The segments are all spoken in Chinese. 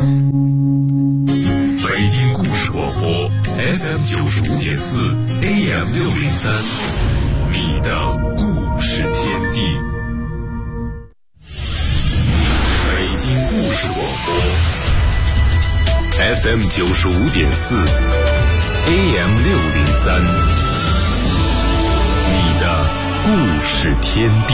北京故事广播 FM95.4 AM603，你的故事天地。北京故事广播 FM95.4 AM603，你的故事天地。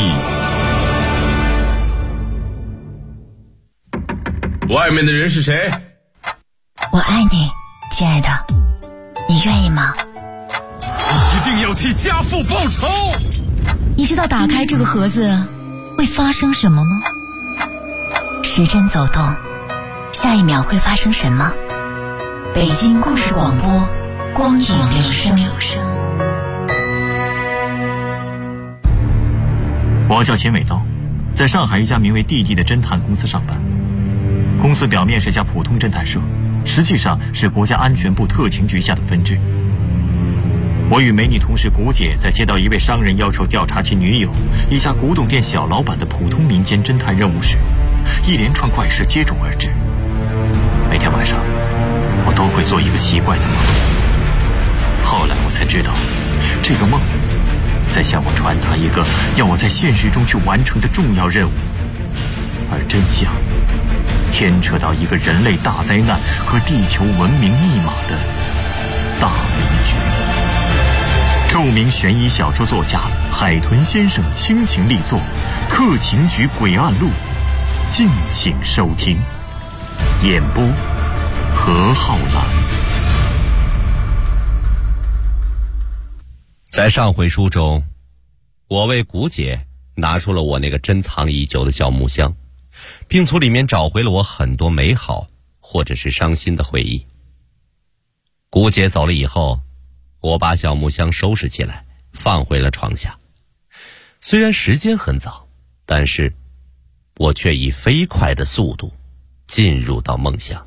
外面的人是谁？ 我爱你，亲爱的，你愿意吗？ 一定要替家父报仇！ 你知道打开这个盒子会发生什么吗？时针走动，下一秒会发生什么？北京故事广播，光影留声。 我叫钱伟道，在上海一家名为弟弟的侦探公司上班。公司表面是家普通侦探社，实际上是国家安全部特勤局下的分支。我与美女同事谷姐在接到一位商人要求调查其女友一家古董店小老板的普通民间侦探任务时，一连串怪事接踵而至。每天晚上我都会做一个奇怪的梦，后来我才知道，这个梦在向我传达一个要我在现实中去完成的重要任务，而真相牵扯到一个人类大灾难和地球文明密码的大迷局。著名悬疑小说作家海豚先生倾情力作《特勤局诡案录》，敬请收听。演播何浩然。 在上回书中，我为谷姐拿出了我那个珍藏已久的小木箱，并从里面找回了我很多美好或者是伤心的回忆。谷姐走了以后，我把小木箱收拾起来，放回了床下。虽然时间很早，但是我却以飞快的速度进入到梦乡。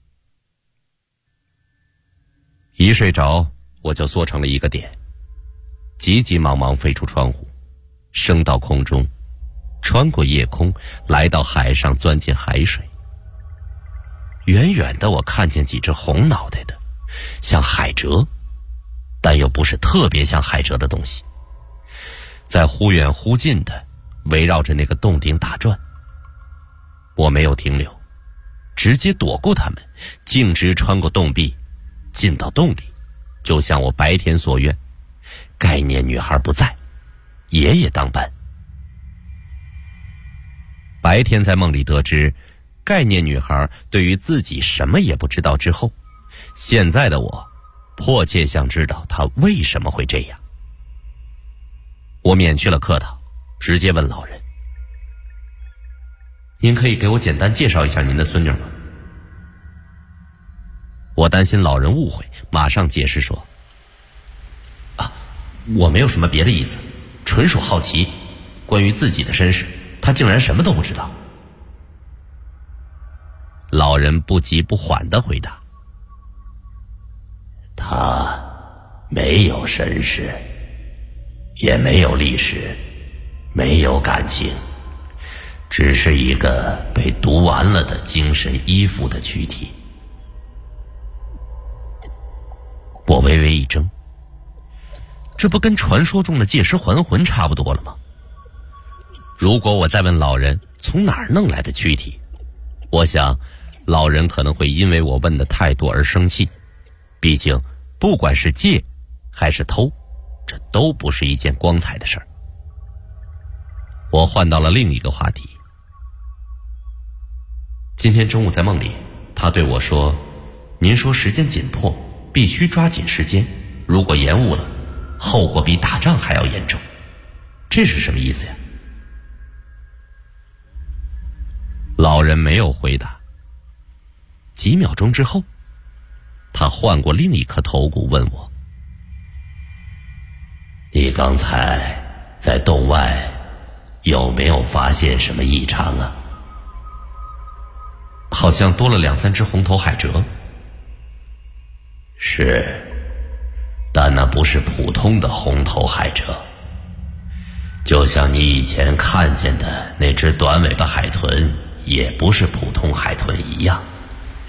一睡着，我就缩成了一个点，急急忙忙飞出窗户，升到空中，穿过夜空，来到海上，钻进海水。远远的我看见几只红脑袋的，像海蜇，但又不是特别像海蜇的东西，在忽远忽近的围绕着那个洞顶打转。我没有停留，直接躲过他们，径直穿过洞壁，进到洞里，就像我白天所愿，概念女孩不在，爷爷当班。白天在梦里得知概念女孩对于自己什么也不知道之后，现在的我迫切想知道她为什么会这样。我免去了客套，直接问老人：您可以给我简单介绍一下您的孙女吗？我担心老人误会，马上解释说：我没有什么别的意思，纯属好奇，关于自己的身世，他竟然什么都不知道。老人不急不缓地回答：他没有身世，也没有历史，没有感情，只是一个被毒完了的精神依附的躯体。我微微一怔，这不跟传说中的借尸还魂差不多了吗？如果我再问老人从哪儿弄来的躯体，我想老人可能会因为我问的太多而生气，毕竟不管是借还是偷，这都不是一件光彩的事儿。我换到了另一个话题。今天中午在梦里，他对我说：您说时间紧迫，必须抓紧时间，如果延误了，后果比打仗还要严重。这是什么意思呀？老人没有回答。几秒钟之后，他换过另一颗头骨问我：你刚才在洞外有没有发现什么异常啊？好像多了2-3只红头海蜇。是，但那不是普通的红头海蜇，就像你以前看见的那只短尾巴海豚也不是普通海豚一样，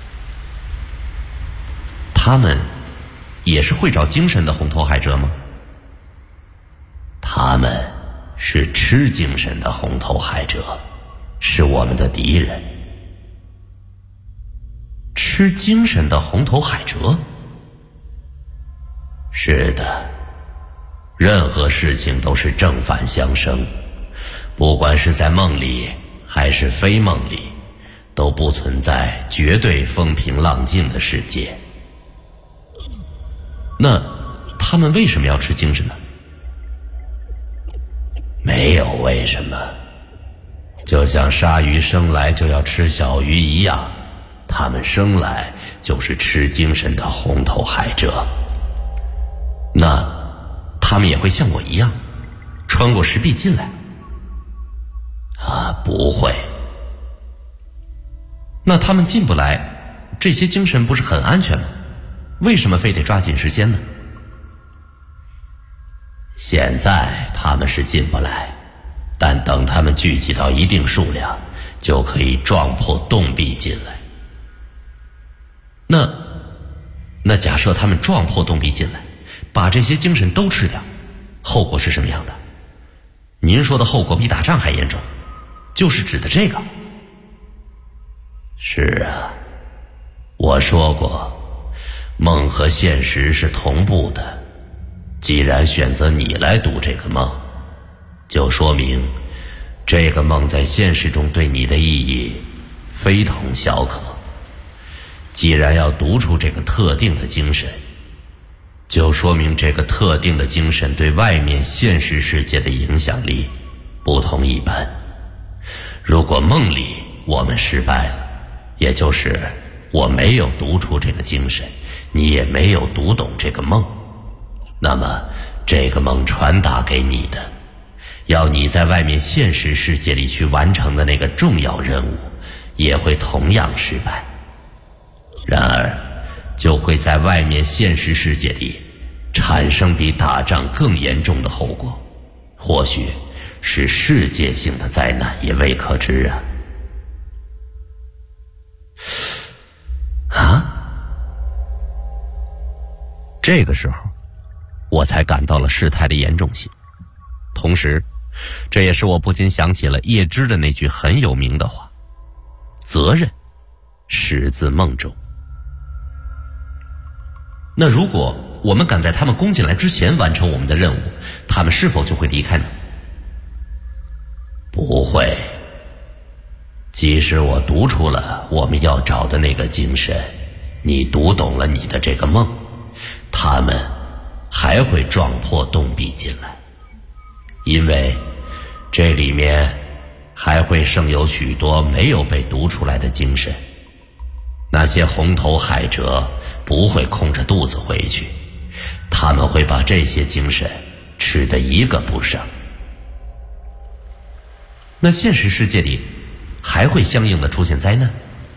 他们也是会找精神的红头海蜇吗？他们是吃精神的红头海蜇，是我们的敌人。吃精神的红头海蜇？是的，任何事情都是正反相生，不管是在梦里还是非梦里，都不存在绝对风平浪静的世界。那他们为什么要吃精神呢？没有为什么，就像鲨鱼生来就要吃小鱼一样，他们生来就是吃精神的红头海蜇。那他们也会像我一样穿过石壁进来？不会。那他们进不来，这些精神不是很安全吗？为什么非得抓紧时间呢？现在他们是进不来，但等他们聚集到一定数量，就可以撞破洞壁进来。那假设他们撞破洞壁进来，把这些精神都吃掉，后果是什么样的？您说的后果比打仗还严重，就是指的这个。是啊，我说过，梦和现实是同步的。既然选择你来读这个梦，就说明这个梦在现实中对你的意义非同小可。既然要读出这个特定的精神，就说明这个特定的精神对外面现实世界的影响力不同一般。如果梦里我们失败了，也就是我没有读出这个精神，你也没有读懂这个梦，那么这个梦传达给你的，要你在外面现实世界里去完成的那个重要任务，也会同样失败。然而就会在外面现实世界里产生比打仗更严重的后果，或许是世界性的灾难也未可知啊。这个时候我才感到了事态的严重性，同时这也是我不禁想起了叶芝的那句很有名的话：责任始自梦中。那如果我们赶在他们攻进来之前完成我们的任务，他们是否就会离开呢？不会。即使我读出了我们要找的那个精神，你读懂了你的这个梦，他们还会撞破洞壁进来，因为这里面还会剩有许多没有被读出来的精神。那些红头海蜇不会空着肚子回去，他们会把这些精神吃得一个不剩。那现实世界里还会相应的出现灾难？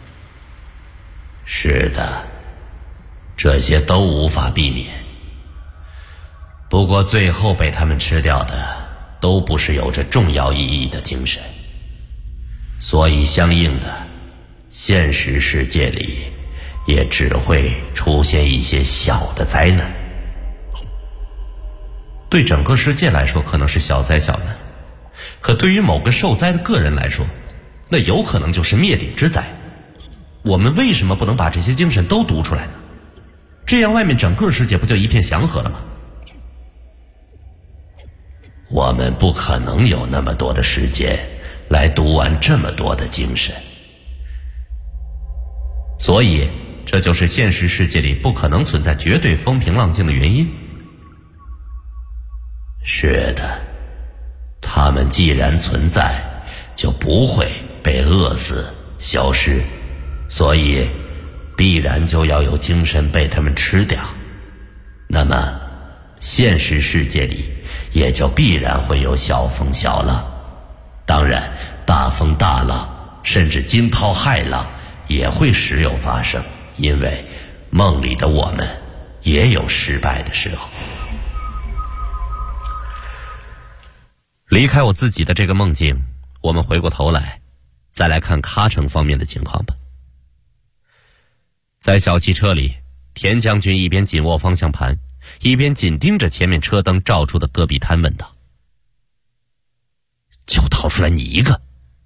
是的，这些都无法避免。不过最后被他们吃掉的都不是有着重要意义的精神，所以相应的现实世界里也只会出现一些小的灾难。对整个世界来说可能是小灾小难，可对于某个受灾的个人来说，那有可能就是灭顶之灾。我们为什么不能把这些精神都读出来呢？这样外面整个世界不就一片祥和了吗？我们不可能有那么多的时间来读完这么多的精神，所以这就是现实世界里不可能存在绝对风平浪静的原因。是的，他们既然存在，就不会被饿死消失，所以必然就要有精神被他们吃掉。那么现实世界里也就必然会有小风小浪，当然大风大浪甚至惊涛骇浪也会时有发生，因为梦里的我们也有失败的时候。离开我自己的这个梦境，我们回过头来再来看喀城方面的情况吧。在小汽车里， 田将军一边紧握方向盘，一边紧盯着前面车灯照出的戈壁滩问道：“就掏出来你一个？”“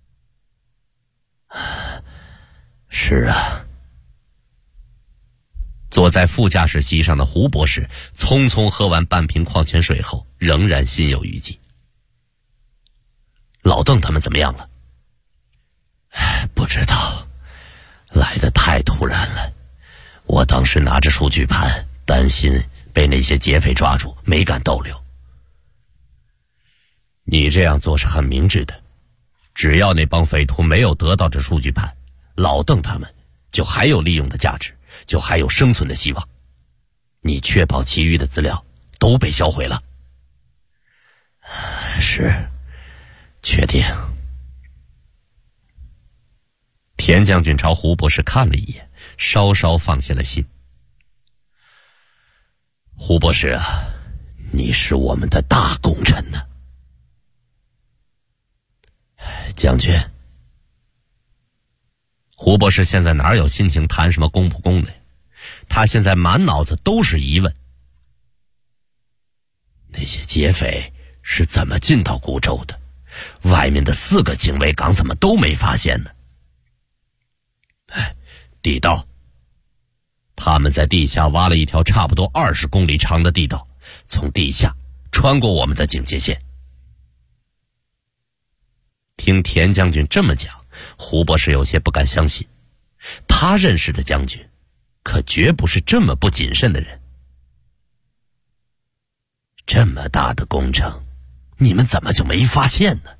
是啊。”坐在副驾驶席上的胡博士匆匆喝完半瓶矿泉水后，仍然心有余悸。“老邓他们怎么样了？”“不知道，来得太突然了。我当时拿着数据盘，担心被那些劫匪抓住，没敢逗留。”“你这样做是很明智的，只要那帮匪徒没有得到这数据盘，老邓他们就还有利用的价值，就还有生存的希望。你确保其余的资料都被销毁了？”“是，确定。”田将军朝胡博士看了一眼，稍稍放下了心。“胡博士啊，你是我们的大功臣呢。”“将军。”胡博士现在哪有心情谈什么功不功的？他现在满脑子都是疑问。那些劫匪是怎么进到孤州的？外面的4个警卫岗怎么都没发现呢？地道，他们在地下挖了一条差不多20公里长的地道，从地下穿过我们的警戒线。听田将军这么讲，胡博士有些不敢相信，他认识的将军可绝不是这么不谨慎的人。这么大的工程，你们怎么就没发现呢？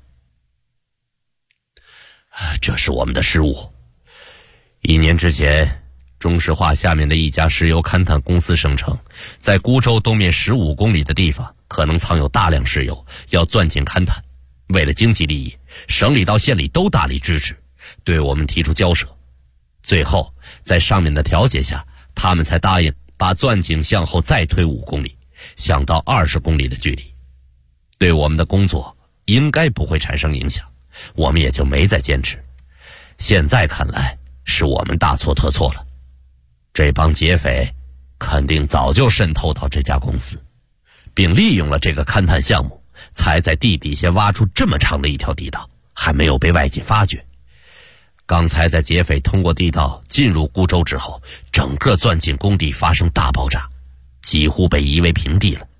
这是我们的失误。1年之前，中石化下面的一家石油勘探公司声称，在孤州东面15公里的地方可能藏有大量石油，要钻井勘探。为了经济利益，省里到县里都大力支持，对我们提出交涉。最后在上面的调解下，他们才答应把钻井向后再推5公里，想到20公里的距离。对我们的工作应该不会产生影响，我们也就没再坚持。现在看来是我们大错特错了，这帮劫匪肯定早就渗透到这家公司，并利用了这个勘探项目，才在地底下挖出这么长的一条地道，还没有被外界发觉。刚才在劫匪通过地道进入孤州之后，整个钻井工地发生大爆炸，几乎被夷为平地了。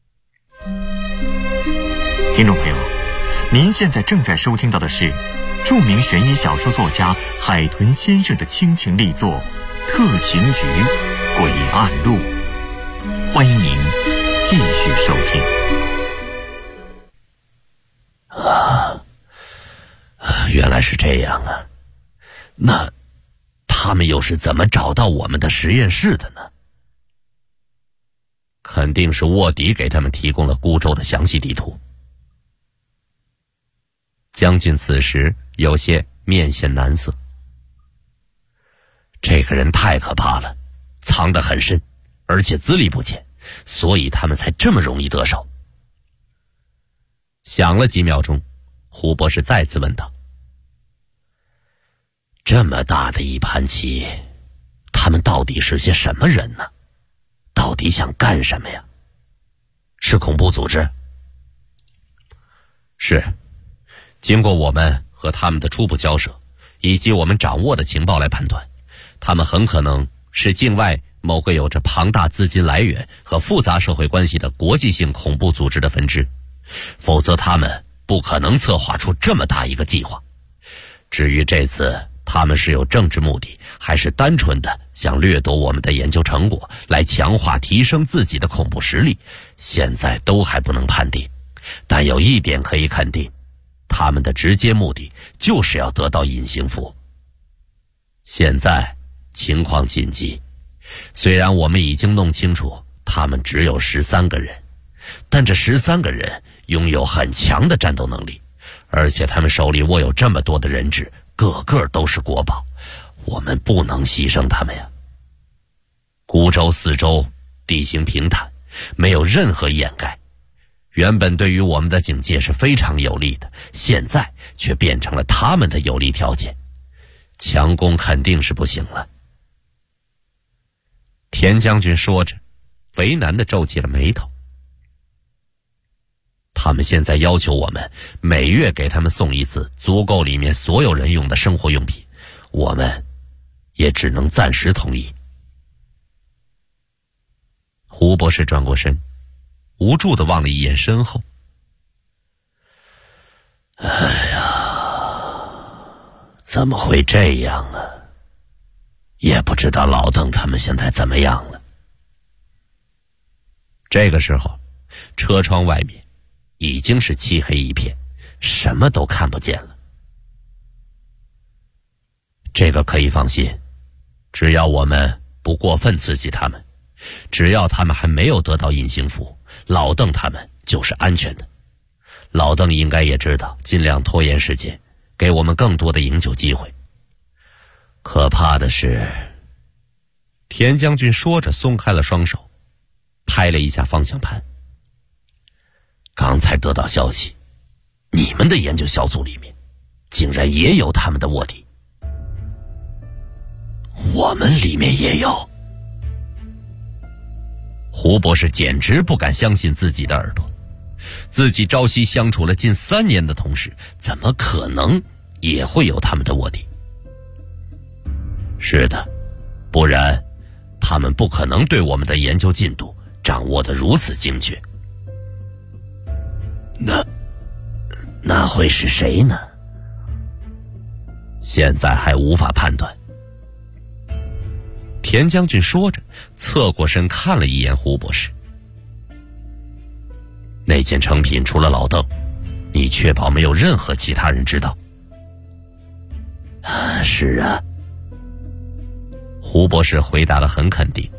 听众朋友，您现在正在收听到的是著名悬疑小说作家海豚先生的倾情力作《特勤局诡案录》，欢迎您继续收听。 原来是这样啊，那他们又是怎么找到我们的实验室的呢？肯定是卧底给他们提供了孤州的详细地图。将军此时有些面现难色。这个人太可怕了，藏得很深，而且资历不浅，所以他们才这么容易得手。想了几秒钟，胡博士再次问道：“这么大的一盘棋，他们到底是些什么人呢？到底想干什么呀？是恐怖组织？”“是。经过我们和他们的初步交涉，以及我们掌握的情报来判断，他们很可能是境外某个有着庞大资金来源和复杂社会关系的国际性恐怖组织的分支，否则他们不可能策划出这么大一个计划。至于这次他们是有政治目的，还是单纯的想掠夺我们的研究成果，来强化提升自己的恐怖实力，现在都还不能判定。但有一点可以肯定，他们的直接目的就是要得到隐形符。现在情况紧急，虽然我们已经弄清楚他们只有13个人，但这13个人拥有很强的战斗能力，而且他们手里握有这么多的人质，个个都是国宝，我们不能牺牲他们呀。孤州四周地形平坦，没有任何掩盖，原本对于我们的警戒是非常有利的，现在却变成了他们的有利条件，强攻肯定是不行了。 田将军说着，为难地皱起了眉头。他们现在要求我们每月给他们送一次足够里面所有人用的生活用品，我们也只能暂时同意。胡博士转过身，无助地望了一眼身后。哎呀，怎么会这样啊？也不知道老邓他们现在怎么样了。这个时候，车窗外面已经是漆黑一片，什么都看不见了。这个可以放心，只要我们不过分刺激他们，只要他们还没有得到隐形符，老邓他们就是安全的。老邓应该也知道，尽量拖延时间，给我们更多的营救机会。可怕的是，田将军说着松开了双手，拍了一下方向盘。刚才得到消息，你们的研究小组里面竟然也有他们的卧底，我们里面也有。胡博士简直不敢相信自己的耳朵，自己朝夕相处了近3年的同事，怎么可能也会有他们的卧底？是的，不然他们不可能对我们的研究进度掌握得如此精确。那会是谁呢？现在还无法判断。田将军说着，侧过身看了一眼胡博士。那件成品除了老邓，你确保没有任何其他人知道？是啊。胡博士回答得很肯定。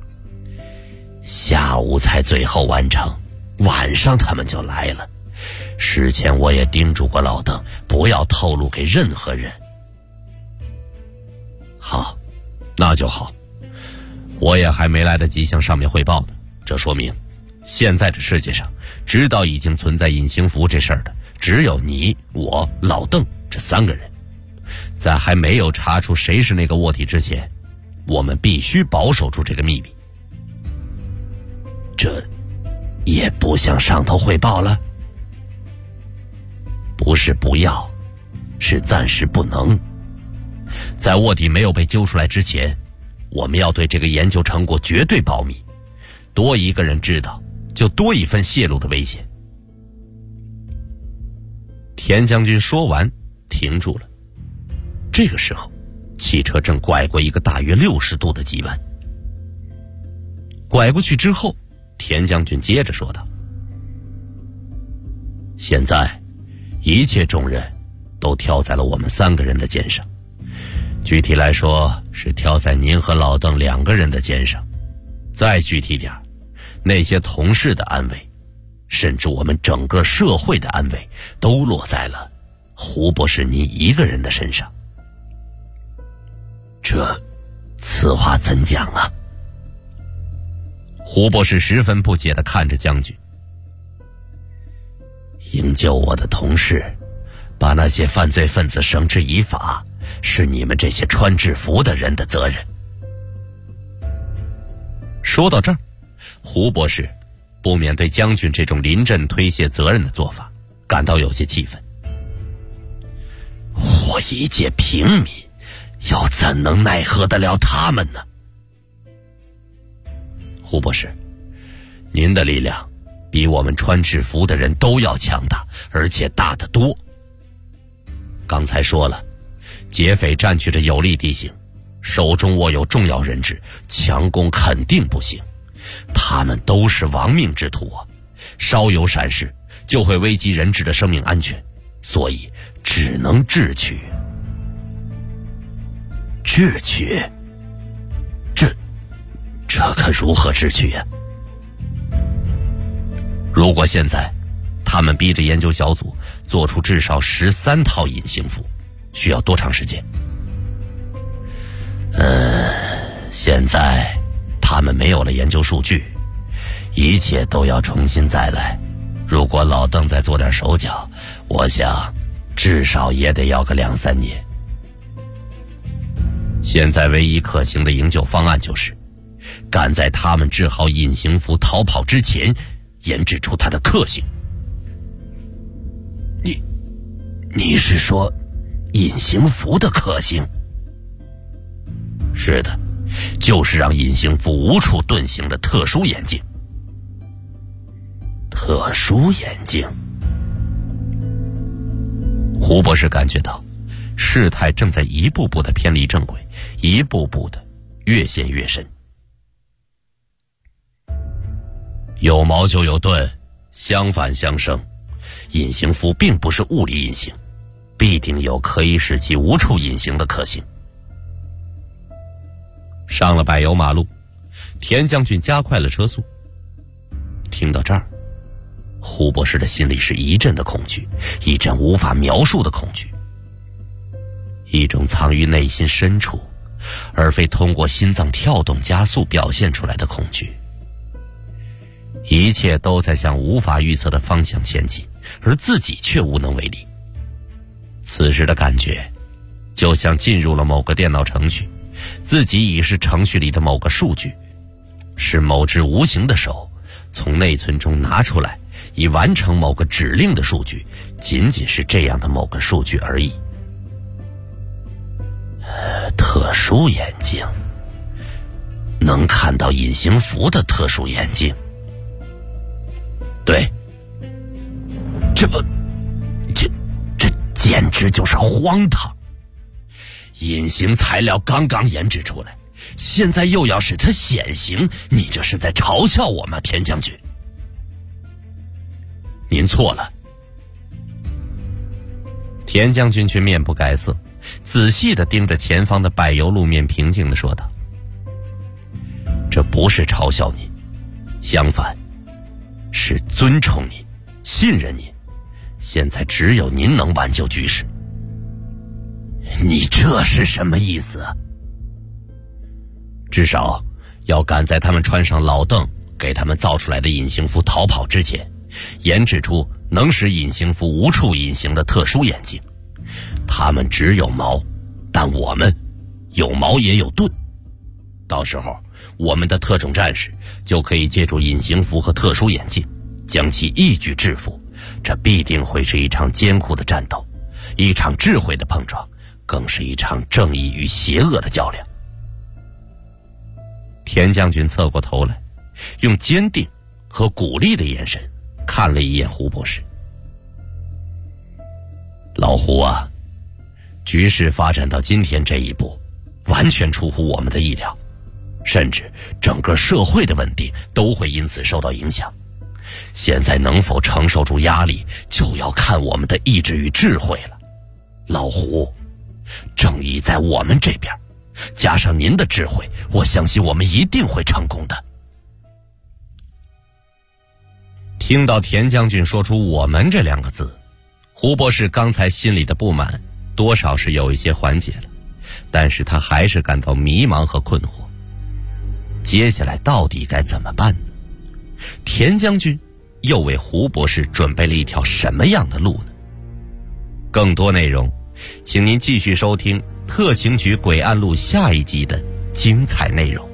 下午才最后完成，晚上他们就来了。事前我也叮嘱过老邓，不要透露给任何人。好，那就好。我也还没来得及向上面汇报呢，这说明现在这世界上知道已经存在隐形符这事儿的只有你、我、老邓这3个人。在还没有查出谁是那个卧底之前，我们必须保守住这个秘密。这也不向上头汇报了？不是不要，是暂时不能。在卧底没有被揪出来之前，我们要对这个研究成果绝对保密，多一个人知道，就多一份泄露的危险。田将军说完，停住了。这个时候，汽车正拐过一个大约60度的急弯。拐过去之后，田将军接着说道：现在一切重任都挑在了我们3个人的肩上，具体来说是挑在您和老邓2个人的肩上。再具体点，那些同事的安危，甚至我们整个社会的安危，都落在了胡博士您一个人的身上。此话怎讲啊？胡博士十分不解地看着将军。营救我的同事，把那些犯罪分子绳之以法，是你们这些穿制服的人的责任。说到这儿，胡博士不免对将军这种临阵推卸责任的做法感到有些气愤。我一介平民，又怎能奈何得了他们呢？胡博士，您的力量比我们穿制服的人都要强大，而且大得多。刚才说了，劫匪占据着有利地形，手中握有重要人质，强攻肯定不行。他们都是亡命之徒啊，稍有闪失就会危及人质的生命安全，所以只能智取。智取？这可如何智取呀？如果现在他们逼着研究小组做出至少13套隐形符，需要多长时间？现在他们没有了研究数据，一切都要重新再来。如果老邓再做点手脚，我想至少也得要个2-3年。现在唯一可行的营救方案就是赶在他们治好隐形符逃跑之前研制出它的克星。你是说隐形符的克星？是的，就是让隐形符无处遁形的特殊眼镜。特殊眼镜。胡博士感觉到事态正在一步步的偏离正轨，一步步的越陷越深。有矛就有盾，相反相生。隐形符并不是物理隐形，必定有可以使其无处隐形的克星。上了柏油马路，田将军加快了车速。听到这儿，胡博士的心里是一阵的恐惧，一阵无法描述的恐惧，一种藏于内心深处而非通过心脏跳动加速表现出来的恐惧。一切都在向无法预测的方向前进，而自己却无能为力。此时的感觉就像进入了某个电脑程序，自己已是程序里的某个数据，是某只无形的手从内存中拿出来以完成某个指令的数据，仅仅是这样的某个数据而已。特殊眼镜，能看到隐形符的特殊眼镜。对，这简直就是荒唐！隐形材料刚刚研制出来，现在又要使它显形，你这是在嘲笑我吗，田将军？您错了。田将军却面不改色，仔细地盯着前方的柏油路面，平静地说道：这不是嘲笑你，相反是尊崇你，信任你，现在只有您能挽救局势。你这是什么意思？至少要赶在他们穿上老邓给他们造出来的隐形符逃跑之前，研制出能使隐形符无处隐形的特殊眼镜。他们只有矛，但我们有矛也有盾。到时候我们的特种战士就可以借助隐形符和特殊眼镜将其一举制服。这必定会是一场艰苦的战斗，一场智慧的碰撞，更是一场正义与邪恶的较量。田将军侧过头来，用坚定和鼓励的眼神看了一眼胡博士。老胡啊，局势发展到今天这一步，完全出乎我们的意料，甚至整个社会的稳定都会因此受到影响。现在能否承受住压力，就要看我们的意志与智慧了。老胡，正义在我们这边，加上您的智慧，我相信我们一定会成功的。听到田将军说出我们这两个字，胡博士刚才心里的不满多少是有一些缓解了，但是他还是感到迷茫和困惑。接下来到底该怎么办呢？田将军又为胡博士准备了一条什么样的路呢？更多内容请您继续收听特情局诡案录下一集的精彩内容。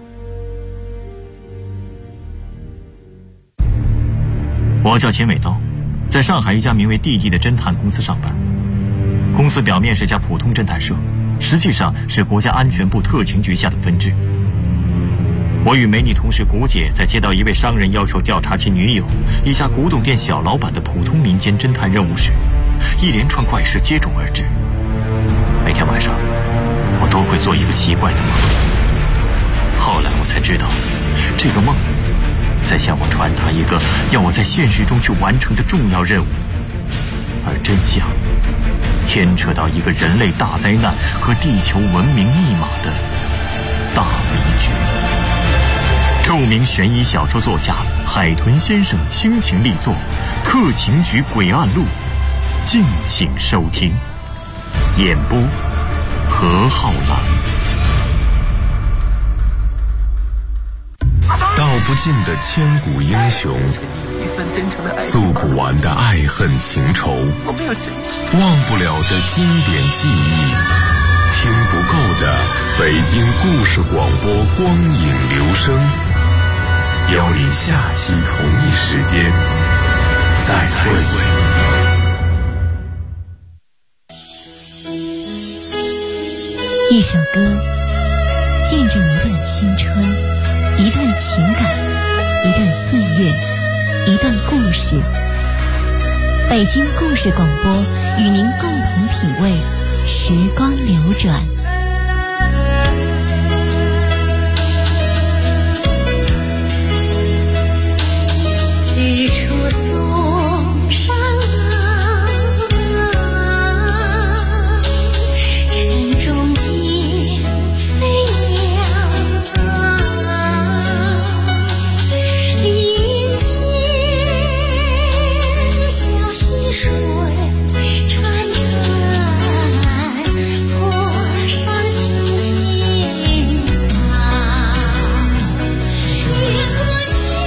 我叫秦伟刀，在上海一家名为地地的侦探公司上班。公司表面是家普通侦探社，实际上是国家安全部特情局下的分支。我与美女同事谷姐在接到一位商人要求调查其女友一家古董店小老板的普通民间侦探任务时，一连串怪事接踵而至。每天晚上我都会做一个奇怪的梦，后来我才知道，这个梦在向我传达一个要我在现实中去完成的重要任务，而真相牵扯到一个人类大灾难和地球文明密码的大迷局。著名悬疑小说作家海豚先生倾情力作《特情局诡案录》，敬请收听。演播何浩然。 道不尽的千古英雄，诉不完的爱恨情仇，忘不了的经典记忆，听不够的北京故事广播光影留声，邀您下期同一时间再会。 一首歌，见证一段青春，一段情感，一段岁月，一段故事。北京故事广播与您共同品味时光流转。日出松山晨钟惊飞鸟，林间小溪水潺潺，坡上青青草，月河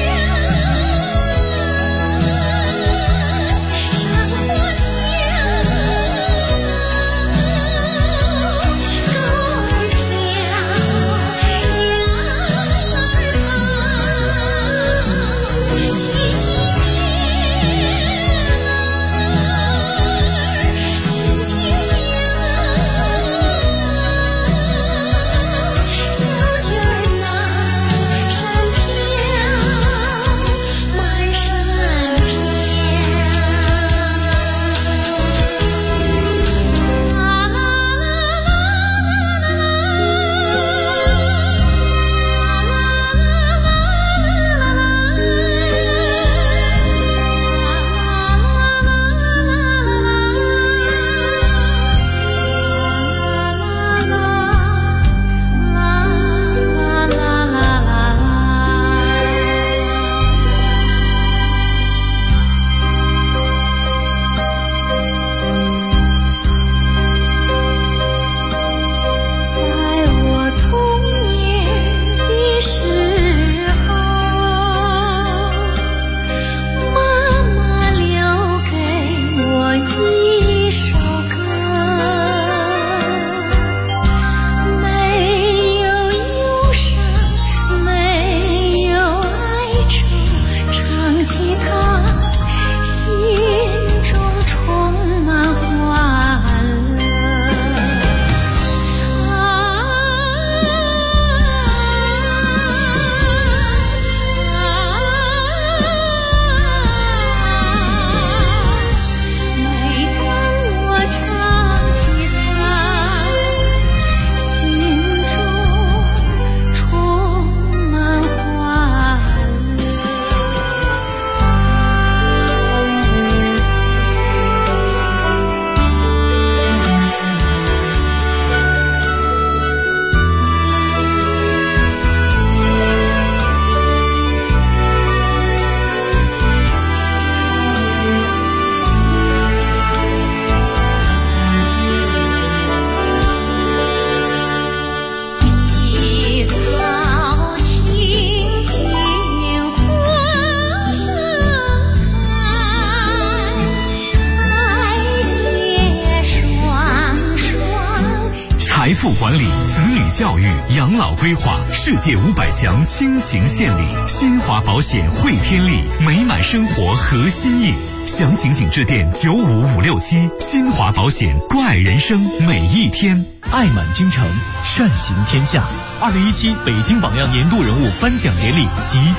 财富管理、子女教育、养老规划，世界500强倾情献礼，新华保险汇天利，美满生活核心意。详情请致电95567，新华保险，关爱人生每一天。 爱满京城，善行天下。2017北京榜样年度人物颁奖典礼即